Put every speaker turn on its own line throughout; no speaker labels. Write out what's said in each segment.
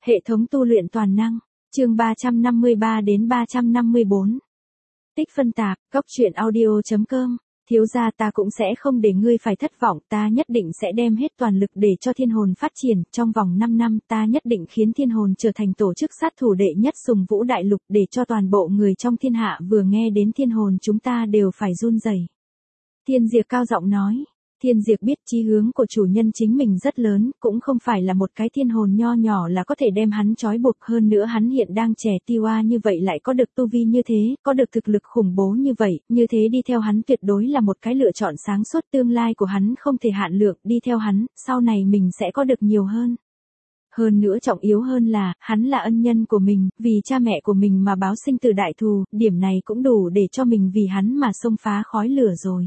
Hệ thống tu luyện toàn năng, chương 353 đến 354. Tích phân tạp, góc truyện audio.com. Thiếu gia, ta cũng sẽ không để ngươi phải thất vọng, ta nhất định sẽ đem hết toàn lực để cho thiên hồn phát triển, trong vòng 5 năm ta nhất định khiến thiên hồn trở thành tổ chức sát thủ đệ nhất Sùng Vũ Đại Lục, để cho toàn bộ người trong thiên hạ vừa nghe đến thiên hồn chúng ta đều phải run rẩy. Thiên Diệp cao giọng nói. Thiên Diệp biết chí hướng của chủ nhân chính mình rất lớn, cũng không phải là một cái thiên hồn nho nhỏ là có thể đem hắn trói buộc, hơn nữa hắn hiện đang trẻ Tiwa như vậy lại có được tu vi như thế, có được thực lực khủng bố như vậy, như thế đi theo hắn tuyệt đối là một cái lựa chọn sáng suốt, tương lai của hắn không thể hạn lượng, đi theo hắn, sau này mình sẽ có được nhiều hơn. Hơn nữa trọng yếu hơn là, hắn là ân nhân của mình, vì cha mẹ của mình mà báo sinh tử đại thù, điểm này cũng đủ để cho mình vì hắn mà xông phá khói lửa rồi.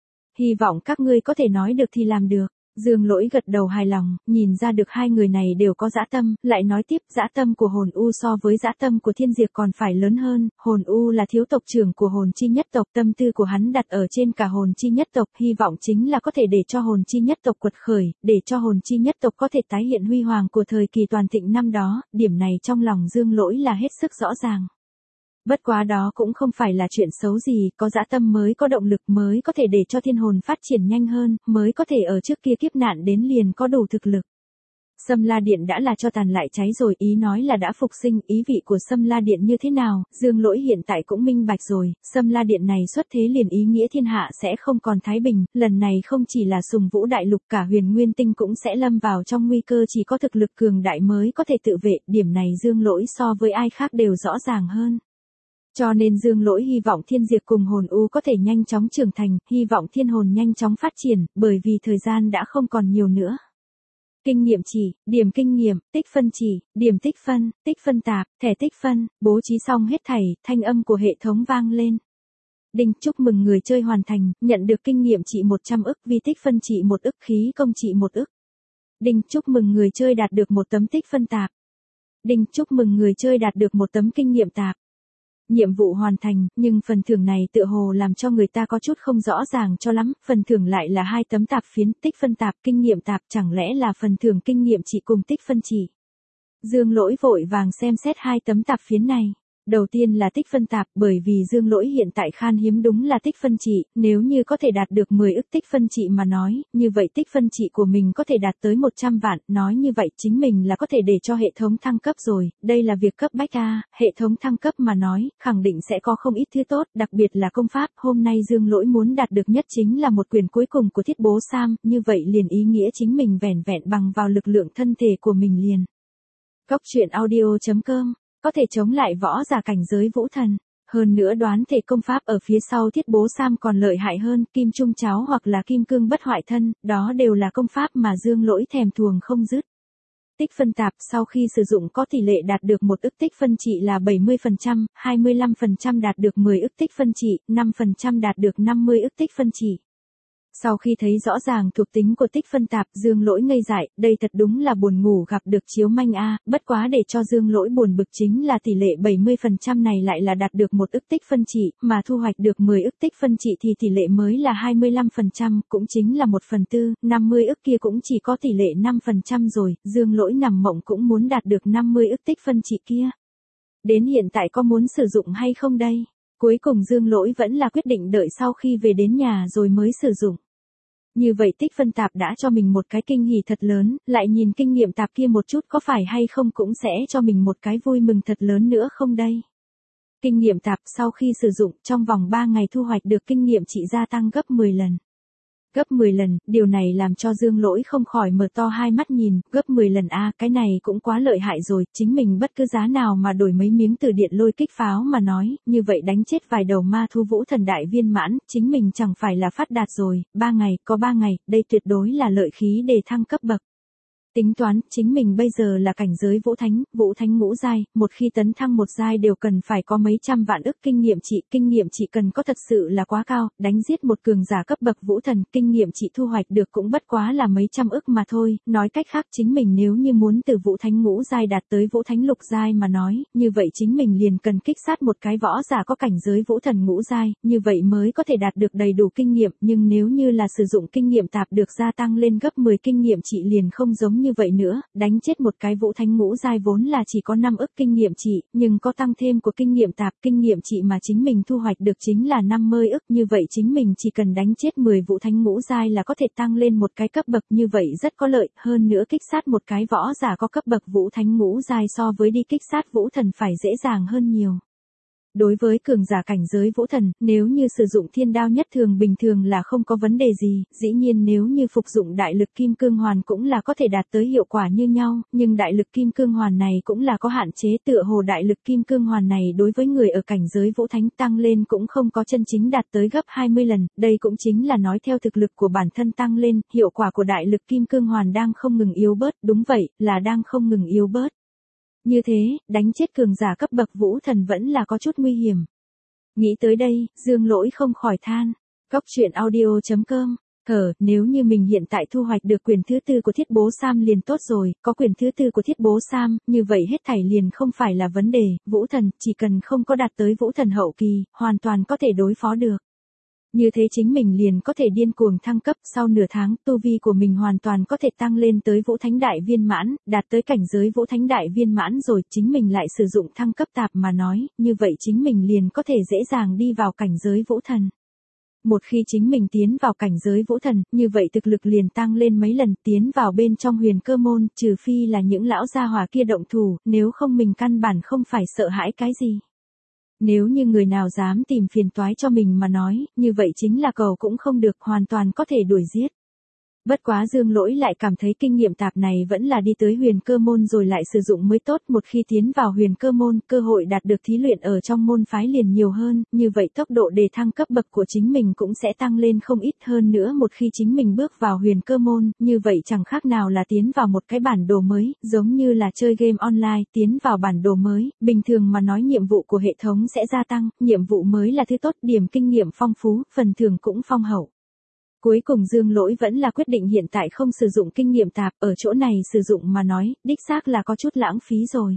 Hy vọng các ngươi có thể nói được thì làm được. Dương Lỗi gật đầu hài lòng, nhìn ra được hai người này đều có dã tâm, lại nói tiếp dã tâm của hồn U so với dã tâm của Thiên Diệp còn phải lớn hơn, hồn U là thiếu tộc trưởng của hồn chi nhất tộc, tâm tư của hắn đặt ở trên cả hồn chi nhất tộc, hy vọng chính là có thể để cho hồn chi nhất tộc quật khởi, để cho hồn chi nhất tộc có thể tái hiện huy hoàng của thời kỳ toàn thịnh năm đó, điểm này trong lòng Dương Lỗi là hết sức rõ ràng. Bất quá đó cũng không phải là chuyện xấu gì, có dã tâm mới có động lực, mới có thể để cho thiên hồn phát triển nhanh hơn, mới có thể ở trước kia kiếp nạn đến liền có đủ thực lực. Sâm La Điện đã là cho tàn lại cháy rồi, ý nói là đã phục sinh, ý vị của Sâm La Điện như thế nào, Dương Lỗi hiện tại cũng minh bạch rồi, Sâm La Điện này xuất thế liền ý nghĩa thiên hạ sẽ không còn thái bình, lần này không chỉ là Sùng Vũ Đại Lục, cả Huyền Nguyên Tinh cũng sẽ lâm vào trong nguy cơ, chỉ có thực lực cường đại mới có thể tự vệ, điểm này Dương Lỗi so với ai khác đều rõ ràng hơn. Cho nên Dương Lỗi hy vọng Thiên Diệp cùng hồn U có thể nhanh chóng trưởng thành, hy vọng thiên hồn nhanh chóng phát triển, bởi vì thời gian đã không còn nhiều nữa. Kinh nghiệm chỉ, điểm kinh nghiệm, tích phân chỉ, điểm tích phân tạp, thẻ tích phân, bố trí xong hết thảy, thanh âm của hệ thống vang lên. Đinh, chúc mừng người chơi hoàn thành, nhận được kinh nghiệm trị 100 ức, vi tích phân trị 1 ức, khí công trị 1 ức. Đinh, chúc mừng người chơi đạt được 1 tấm tích phân tạp. Đinh, chúc mừng người chơi đạt được 1 tấm kinh nghiệm tạp. Nhiệm vụ hoàn thành, nhưng phần thưởng này tựa hồ làm cho người ta có chút không rõ ràng cho lắm, phần thưởng lại là 2 tấm tạp phiến, tích phân tạp, kinh nghiệm tạp, chẳng lẽ là phần thưởng kinh nghiệm chỉ cùng tích phân chỉ. Dương Lỗi vội vàng xem xét 2 tấm tạp phiến này. Đầu tiên là tích phân tạp, bởi vì Dương Lỗi hiện tại khan hiếm đúng là tích phân trị, nếu như có thể đạt được 10 ức tích phân trị mà nói, như vậy tích phân trị của mình có thể đạt tới 100 vạn, nói như vậy chính mình là có thể để cho hệ thống thăng cấp rồi, đây là việc cấp bách a, hệ thống thăng cấp mà nói, khẳng định sẽ có không ít thứ tốt, đặc biệt là công pháp, hôm nay Dương Lỗi muốn đạt được nhất chính là một quyển cuối cùng của Thiết Bố Sam, như vậy liền ý nghĩa chính mình vẻn vẹn bằng vào lực lượng thân thể của mình liền. Góc truyện audio.com có thể chống lại võ giả cảnh giới vũ thần. Hơn nữa đoán thể công pháp ở phía sau Thiết Bố Sam còn lợi hại hơn, kim trung cháo hoặc là kim cương bất hoại thân, đó đều là công pháp mà Dương Lỗi thèm thuồng không dứt. Tích phân tạp sau khi sử dụng có tỷ lệ đạt được 1 ức tích phân trị là 70%, 25% đạt được 10 ức tích phân trị, 5% đạt được 50 ức tích phân trị. Sau khi thấy rõ ràng thuộc tính của tích phân tạp, Dương Lỗi ngây dại, đây thật đúng là buồn ngủ gặp được chiếu manh a, bất quá để cho Dương Lỗi buồn bực chính là tỷ lệ 70% này lại là đạt được 1 ức tích phân trị, mà thu hoạch được 10 ức tích phân trị thì tỷ lệ mới là 25%, cũng chính là 1/4, 50 ức kia cũng chỉ có tỷ lệ 5% rồi, Dương Lỗi nằm mộng cũng muốn đạt được 50 ức tích phân trị kia. Đến hiện tại có muốn sử dụng hay không đây? Cuối cùng Dương Lỗi vẫn là quyết định đợi sau khi về đến nhà rồi mới sử dụng. Như vậy tích phân tạp đã cho mình một cái kinh hỉ thật lớn, lại nhìn kinh nghiệm tạp kia một chút có phải hay không cũng sẽ cho mình một cái vui mừng thật lớn nữa không đây. Kinh nghiệm tạp sau khi sử dụng trong vòng 3 ngày thu hoạch được kinh nghiệm trị gia tăng gấp 10 lần. Gấp 10 lần, điều này làm cho Dương Lỗi không khỏi mở to hai mắt nhìn, gấp 10 lần a, cái này cũng quá lợi hại rồi, chính mình bất cứ giá nào mà đổi mấy miếng từ điện lôi kích pháo mà nói, như vậy đánh chết vài đầu ma thú vũ thần đại viên mãn, chính mình chẳng phải là phát đạt rồi, 3 ngày, có 3 ngày, đây tuyệt đối là lợi khí để thăng cấp bậc. Tính toán, chính mình bây giờ là cảnh giới vũ thánh ngũ giai, một khi tấn thăng một giai đều cần phải có mấy trăm vạn ức kinh nghiệm trị cần có thật sự là quá cao, đánh giết một cường giả cấp bậc vũ thần, kinh nghiệm trị thu hoạch được cũng bất quá là mấy trăm ức mà thôi, nói cách khác chính mình nếu như muốn từ vũ thánh ngũ giai đạt tới vũ thánh lục giai mà nói, như vậy chính mình liền cần kích sát một cái võ giả có cảnh giới vũ thần ngũ giai, như vậy mới có thể đạt được đầy đủ kinh nghiệm, nhưng nếu như là sử dụng kinh nghiệm tạp được gia tăng lên gấp 10 kinh nghiệm trị liền không giống thắng như vậy nữa, đánh chết một cái vũ thánh ngũ giai vốn là chỉ có 5 ức kinh nghiệm trị, nhưng có tăng thêm của kinh nghiệm tạp, kinh nghiệm trị mà chính mình thu hoạch được chính là 50 ức, như vậy chính mình chỉ cần đánh chết 10 vũ thánh ngũ giai là có thể tăng lên một cái cấp bậc, như vậy rất có lợi, hơn nữa kích sát một cái võ giả có cấp bậc vũ thánh ngũ giai so với đi kích sát vũ thần phải dễ dàng hơn nhiều. Đối với cường giả cảnh giới vũ thần, nếu như sử dụng thiên đao nhất thường bình thường là không có vấn đề gì, dĩ nhiên nếu như phục dụng đại lực kim cương hoàn cũng là có thể đạt tới hiệu quả như nhau, nhưng đại lực kim cương hoàn này cũng là có hạn chế, tựa hồ đại lực kim cương hoàn này đối với người ở cảnh giới vũ thánh tăng lên cũng không có chân chính đạt tới gấp 20 lần, đây cũng chính là nói theo thực lực của bản thân tăng lên, hiệu quả của đại lực kim cương hoàn đang không ngừng yếu bớt, đúng vậy, là đang không ngừng yếu bớt. Như thế, đánh chết cường giả cấp bậc vũ thần vẫn là có chút nguy hiểm. Nghĩ tới đây, Dương Lỗi không khỏi than. Cóc truyện audio.com. Nếu như mình hiện tại thu hoạch được quyền thứ 4 của Thiết Bố Sam liền tốt rồi, có quyền thứ 4 của Thiết Bố Sam, như vậy hết thảy liền không phải là vấn đề, vũ thần, chỉ cần không có đạt tới vũ thần hậu kỳ, hoàn toàn có thể đối phó được. Như thế chính mình liền có thể điên cuồng thăng cấp, sau nửa tháng, tu vi của mình hoàn toàn có thể tăng lên tới vũ thánh đại viên mãn, đạt tới cảnh giới vũ thánh đại viên mãn rồi, chính mình lại sử dụng thăng cấp tạp mà nói, như vậy chính mình liền có thể dễ dàng đi vào cảnh giới vũ thần. Một khi chính mình tiến vào cảnh giới vũ thần, như vậy thực lực liền tăng lên mấy lần, tiến vào bên trong huyền cơ môn, trừ phi là những lão gia hỏa kia động thủ, nếu không mình căn bản không phải sợ hãi cái gì. Nếu như người nào dám tìm phiền toái cho mình mà nói, như vậy chính là cầu cũng không được, hoàn toàn có thể đuổi giết. Bất quá Dương Lỗi lại cảm thấy kinh nghiệm tạp này vẫn là đi tới huyền cơ môn rồi lại sử dụng mới tốt, một khi tiến vào huyền cơ môn, cơ hội đạt được thí luyện ở trong môn phái liền nhiều hơn, như vậy tốc độ đề thăng cấp bậc của chính mình cũng sẽ tăng lên không ít hơn nữa, một khi chính mình bước vào huyền cơ môn, như vậy chẳng khác nào là tiến vào một cái bản đồ mới, giống như là chơi game online, tiến vào bản đồ mới, bình thường mà nói nhiệm vụ của hệ thống sẽ gia tăng, nhiệm vụ mới là thứ tốt, điểm kinh nghiệm phong phú, phần thưởng cũng phong hậu. Cuối cùng Dương Lỗi vẫn là quyết định hiện tại không sử dụng kinh nghiệm tạp, ở chỗ này sử dụng mà nói, đích xác là có chút lãng phí rồi.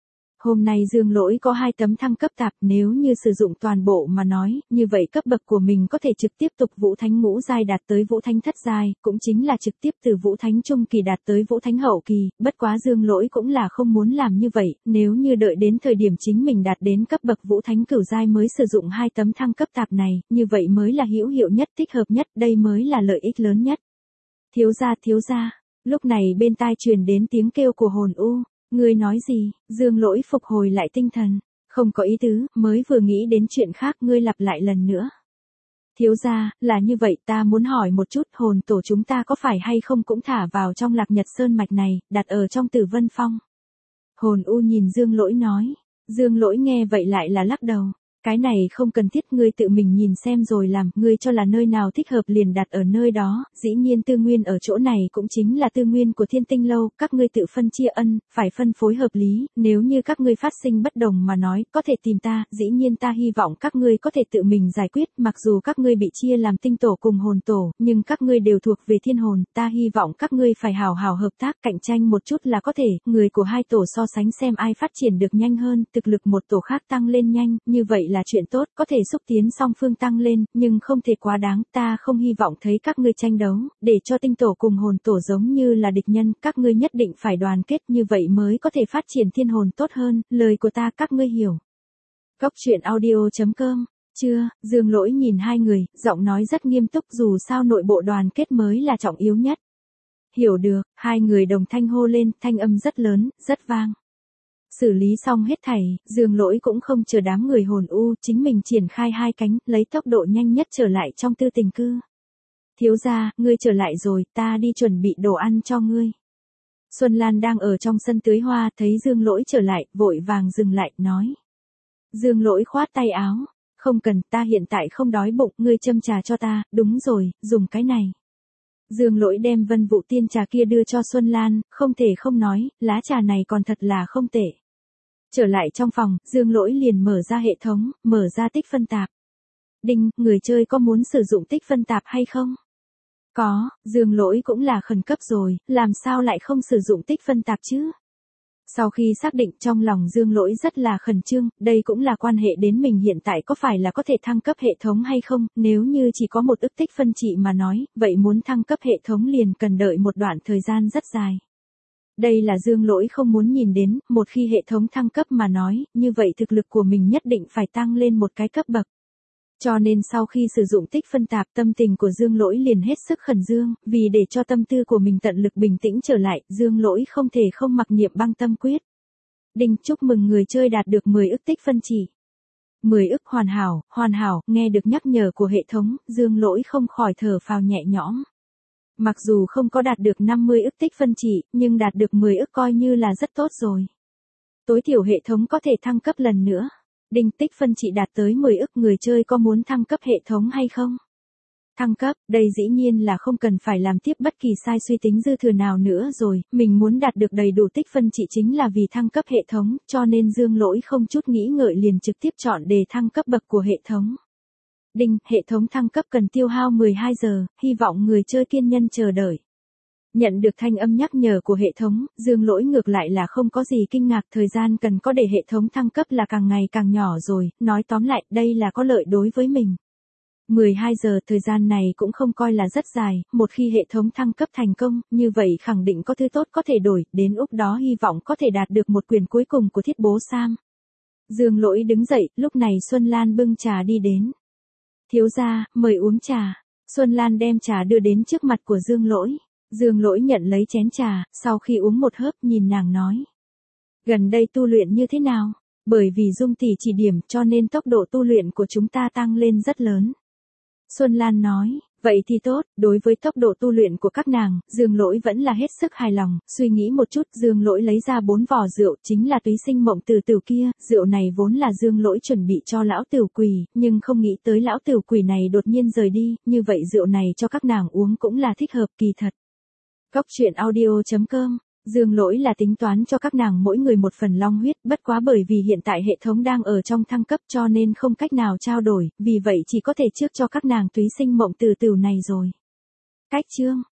Hôm nay Dương Lỗi có 2 tấm thăng cấp tạp, nếu như sử dụng toàn bộ mà nói, như vậy cấp bậc của mình có thể trực tiếp tục vũ thánh ngũ giai đạt tới vũ thánh thất giai, cũng chính là trực tiếp từ vũ thánh trung kỳ đạt tới vũ thánh hậu kỳ, bất quá Dương Lỗi cũng là không muốn làm như vậy, nếu như đợi đến thời điểm chính mình đạt đến cấp bậc vũ thánh cửu giai mới sử dụng 2 tấm thăng cấp tạp này, như vậy mới là hữu hiệu nhất, thích hợp nhất, đây mới là lợi ích lớn nhất. Thiếu gia, lúc này bên tai truyền đến tiếng kêu của hồn u. Ngươi nói gì? Dương Lỗi phục hồi lại tinh thần. Không có ý tứ, mới vừa nghĩ đến chuyện khác, ngươi lặp lại lần nữa. Thiếu gia, là như vậy, ta muốn hỏi một chút, hồn tổ chúng ta có phải hay không cũng thả vào trong Lạc Nhật Sơn mạch này, đặt ở trong Tử Vân Phong. Hồn u nhìn Dương Lỗi nói. Dương Lỗi nghe vậy lại là lắc đầu. Cái này không cần thiết, ngươi tự mình nhìn xem rồi làm, ngươi cho là nơi nào thích hợp liền đặt ở nơi đó, dĩ nhiên tư nguyên ở chỗ này cũng chính là tư nguyên của Thiên Tinh Lâu, các ngươi tự phân chia ân, phải phân phối hợp lý, nếu như các ngươi phát sinh bất đồng mà nói, có thể tìm ta, dĩ nhiên ta hy vọng các ngươi có thể tự mình giải quyết, mặc dù các ngươi bị chia làm tinh tổ cùng hồn tổ, nhưng các ngươi đều thuộc về thiên hồn, ta hy vọng các ngươi phải hào hào hợp tác, cạnh tranh một chút là có thể, người của 2 tổ so sánh xem ai phát triển được nhanh hơn, thực lực một tổ khác tăng lên nhanh, như vậy là chuyện tốt, có thể xúc tiến song phương tăng lên, nhưng không thể quá đáng, ta không hy vọng thấy các ngươi tranh đấu, để cho tinh tổ cùng hồn tổ giống như là địch nhân, các ngươi nhất định phải đoàn kết, như vậy mới có thể phát triển thiên hồn tốt hơn, lời của ta các ngươi hiểu. Cóc truyện audio.com. Chưa, Dương Lỗi nhìn 2 người, giọng nói rất nghiêm túc, dù sao nội bộ đoàn kết mới là trọng yếu nhất. Hiểu được, 2 người đồng thanh hô lên, thanh âm rất lớn, rất vang. Xử lý xong hết thảy, Dương Lỗi cũng không chờ đám người hồn u, chính mình triển khai 2 cánh, lấy tốc độ nhanh nhất trở lại trong Tư Tình Cư. Thiếu gia, ngươi trở lại rồi, ta đi chuẩn bị đồ ăn cho ngươi. Xuân Lan đang ở trong sân tưới hoa, thấy Dương Lỗi trở lại, vội vàng dừng lại, nói. Dương Lỗi khoát tay áo, không cần, ta hiện tại không đói bụng, ngươi châm trà cho ta, đúng rồi, dùng cái này. Dương Lỗi đem Vân Vụ Tiên trà kia đưa cho Xuân Lan, không thể không nói, lá trà này còn thật là không tệ. Trở lại trong phòng, Dương Lỗi liền mở ra hệ thống, mở ra tích phân tạp. Đinh, người chơi có muốn sử dụng tích phân tạp hay không? Có, Dương Lỗi cũng là khẩn cấp rồi, làm sao lại không sử dụng tích phân tạp chứ? Sau khi xác định trong lòng Dương Lỗi rất là khẩn trương, đây cũng là quan hệ đến mình hiện tại có phải là có thể thăng cấp hệ thống hay không, nếu như chỉ có 1 ức tích phân trị mà nói, vậy muốn thăng cấp hệ thống liền cần đợi một đoạn thời gian rất dài. Đây là Dương Lỗi không muốn nhìn đến, một khi hệ thống thăng cấp mà nói, như vậy thực lực của mình nhất định phải tăng lên một cái cấp bậc. Cho nên sau khi sử dụng tích phân tạp, tâm tình của Dương Lỗi liền hết sức khẩn dương, vì để cho tâm tư của mình tận lực bình tĩnh trở lại, Dương Lỗi không thể không mặc niệm băng tâm quyết. Đinh, chúc mừng người chơi đạt được 10 ức tích phân chỉ. 10 ức hoàn hảo, nghe được nhắc nhở của hệ thống, Dương Lỗi không khỏi thở phào nhẹ nhõm. Mặc dù không có đạt được 50 ức tích phân chỉ, nhưng đạt được 10 ức coi như là rất tốt rồi. Tối thiểu hệ thống có thể thăng cấp lần nữa. Đinh, tích phân chỉ đạt tới 10 ức, người chơi có muốn thăng cấp hệ thống hay không? Thăng cấp, đây dĩ nhiên là không cần phải làm tiếp bất kỳ sai suy tính dư thừa nào nữa rồi, mình muốn đạt được đầy đủ tích phân chỉ chính là vì thăng cấp hệ thống, cho nên Dương Lỗi không chút nghĩ ngợi liền trực tiếp chọn đề thăng cấp bậc của hệ thống. Đinh, hệ thống thăng cấp cần tiêu hao 12 giờ, hy vọng người chơi kiên nhẫn chờ đợi. Nhận được thanh âm nhắc nhở của hệ thống, Dương Lỗi ngược lại là không có gì kinh ngạc, thời gian cần có để hệ thống thăng cấp là càng ngày càng nhỏ rồi, nói tóm lại, đây là có lợi đối với mình. 12 giờ thời gian này cũng không coi là rất dài, một khi hệ thống thăng cấp thành công, như vậy khẳng định có thứ tốt có thể đổi, đến lúc đó hy vọng có thể đạt được một quyền cuối cùng của thiết bố Sam. Dương Lỗi đứng dậy, lúc này Xuân Lan bưng trà đi đến. Thiếu gia, mời uống trà. Xuân Lan đem trà đưa đến trước mặt của Dương Lỗi. Dương Lỗi nhận lấy chén trà, sau khi uống một hớp nhìn nàng nói. Gần đây tu luyện như thế nào? Bởi vì Dung tỷ chỉ điểm cho nên tốc độ tu luyện của chúng ta tăng lên rất lớn. Xuân Lan nói, vậy thì tốt, đối với tốc độ tu luyện của các nàng, Dương Lỗi vẫn là hết sức hài lòng, suy nghĩ một chút, Dương Lỗi lấy ra 4 vò rượu, chính là túy sinh mộng từ tử kia, rượu này vốn là Dương Lỗi chuẩn bị cho lão tử quỷ, nhưng không nghĩ tới lão tử quỷ này đột nhiên rời đi, như vậy rượu này cho các nàng uống cũng là thích hợp, kỳ thật. Cốc truyện audio.com Dương Lỗi là tính toán cho các nàng mỗi người một phần long huyết, bất quá bởi vì hiện tại hệ thống đang ở trong thăng cấp cho nên không cách nào trao đổi, vì vậy chỉ có thể trước cho các nàng túy sinh mộng từ tử này rồi. Cách chương